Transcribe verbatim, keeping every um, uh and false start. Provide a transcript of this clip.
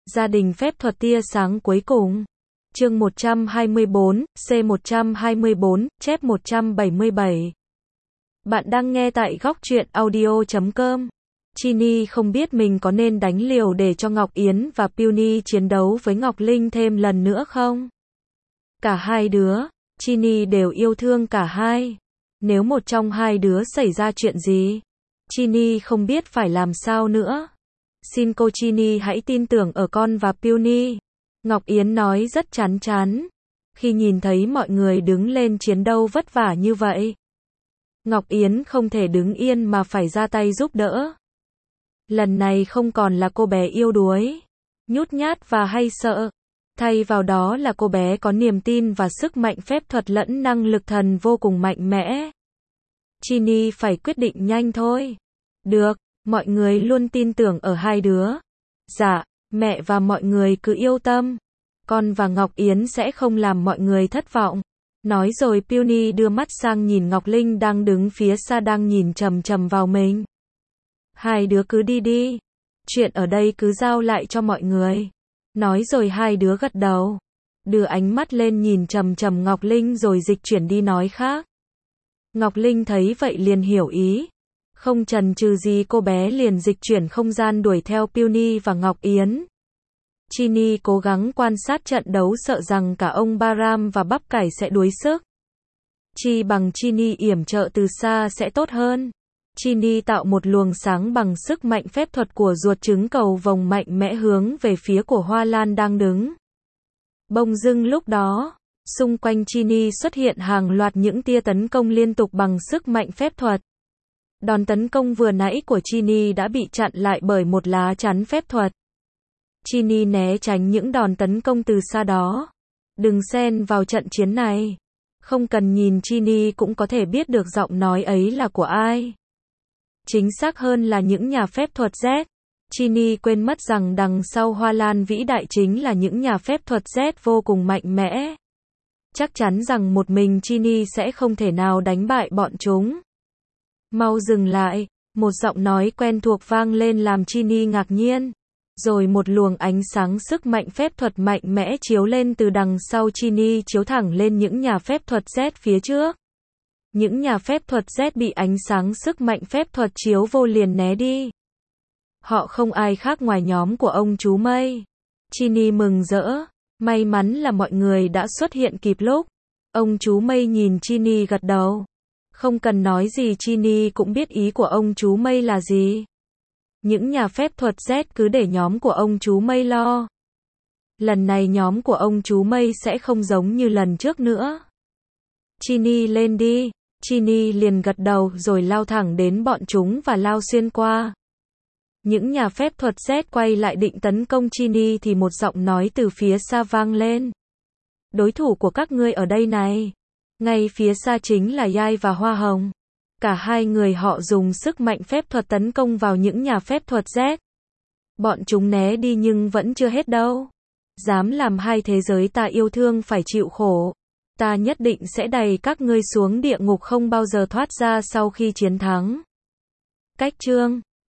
Gia đình phép thuật tia sáng cuối cùng. Chương một trăm hai mươi bốn, C một trăm hai mươi bốn, chép một trăm bảy mươi bảy. Bạn đang nghe tại góc truyện audio chấm com. Chini không biết mình có nên đánh liều để cho Ngọc Yến và Peony chiến đấu với Ngọc Linh thêm lần nữa không? Cả hai đứa, Chini đều yêu thương cả hai. Nếu một trong hai đứa xảy ra chuyện gì, Chini không biết phải làm sao nữa. Xin cô Chini hãy tin tưởng ở con và Peony. Ngọc Yến nói rất chán chán. Khi nhìn thấy mọi người đứng lên chiến đấu vất vả như vậy, Ngọc Yến không thể đứng yên mà phải ra tay giúp đỡ. Lần này không còn là cô bé yếu đuối, nhút nhát và hay sợ. Thay vào đó là cô bé có niềm tin và sức mạnh phép thuật lẫn năng lực thần vô cùng mạnh mẽ. Chini phải quyết định nhanh thôi. Được, mọi người luôn tin tưởng ở hai đứa. Dạ, mẹ và mọi người cứ yên tâm. Con và Ngọc Yến sẽ không làm mọi người thất vọng. Nói rồi Peony đưa mắt sang nhìn Ngọc Linh đang đứng phía xa đang nhìn chằm chằm vào mình. Hai đứa cứ đi đi. Chuyện ở đây cứ giao lại cho mọi người. Nói rồi hai đứa gật đầu. Đưa ánh mắt lên nhìn chằm chằm Ngọc Linh rồi dịch chuyển đi nói khác. Ngọc Linh thấy vậy liền hiểu ý. Không chần chừ gì cô bé liền dịch chuyển không gian đuổi theo Peony và Ngọc Yến. Chini cố gắng quan sát trận đấu sợ rằng cả ông Baram và bắp cải sẽ đuối sức. Chi bằng Chini yểm trợ từ xa sẽ tốt hơn. Chini tạo một luồng sáng bằng sức mạnh phép thuật của ruột trứng cầu vồng mạnh mẽ hướng về phía của Hoa Lan đang đứng. Bỗng dưng lúc đó, xung quanh Chini xuất hiện hàng loạt những tia tấn công liên tục bằng sức mạnh phép thuật. Đòn tấn công vừa nãy của Chini đã bị chặn lại bởi một lá chắn phép thuật. Chini né tránh những đòn tấn công từ xa đó. Đừng xen vào trận chiến này. Không cần nhìn Chini cũng có thể biết được giọng nói ấy là của ai. Chính xác hơn là những nhà phép thuật Z. Chini quên mất rằng đằng sau Hoa Lan vĩ đại chính là những nhà phép thuật Z vô cùng mạnh mẽ. Chắc chắn rằng một mình Chini sẽ không thể nào đánh bại bọn chúng. Mau dừng lại, một giọng nói quen thuộc vang lên làm Chini ngạc nhiên. Rồi một luồng ánh sáng sức mạnh phép thuật mạnh mẽ chiếu lên từ đằng sau Chini chiếu thẳng lên những nhà phép thuật Z phía trước. Những nhà phép thuật Z bị ánh sáng sức mạnh phép thuật chiếu vô liền né đi. Họ không ai khác ngoài nhóm của ông chú Mây. Chini mừng rỡ. May mắn là mọi người đã xuất hiện kịp lúc. Ông chú Mây nhìn Chini gật đầu. Không cần nói gì Chini cũng biết ý của ông chú Mây là gì. Những nhà phép thuật Z cứ để nhóm của ông chú Mây lo. Lần này nhóm của ông chú Mây sẽ không giống như lần trước nữa. Chini lên đi. Chini liền gật đầu rồi lao thẳng đến bọn chúng và lao xuyên qua. Những nhà phép thuật Z quay lại định tấn công Chini thì một giọng nói từ phía xa vang lên. Đối thủ của các ngươi ở đây này. Ngay phía xa chính là Yai và Hoa Hồng. Cả hai người họ dùng sức mạnh phép thuật tấn công vào những nhà phép thuật Z. Bọn chúng né đi nhưng vẫn chưa hết đâu. Dám làm hai thế giới ta yêu thương phải chịu khổ. Ta nhất định sẽ đày các ngươi xuống địa ngục không bao giờ thoát ra sau khi chiến thắng. Cách chương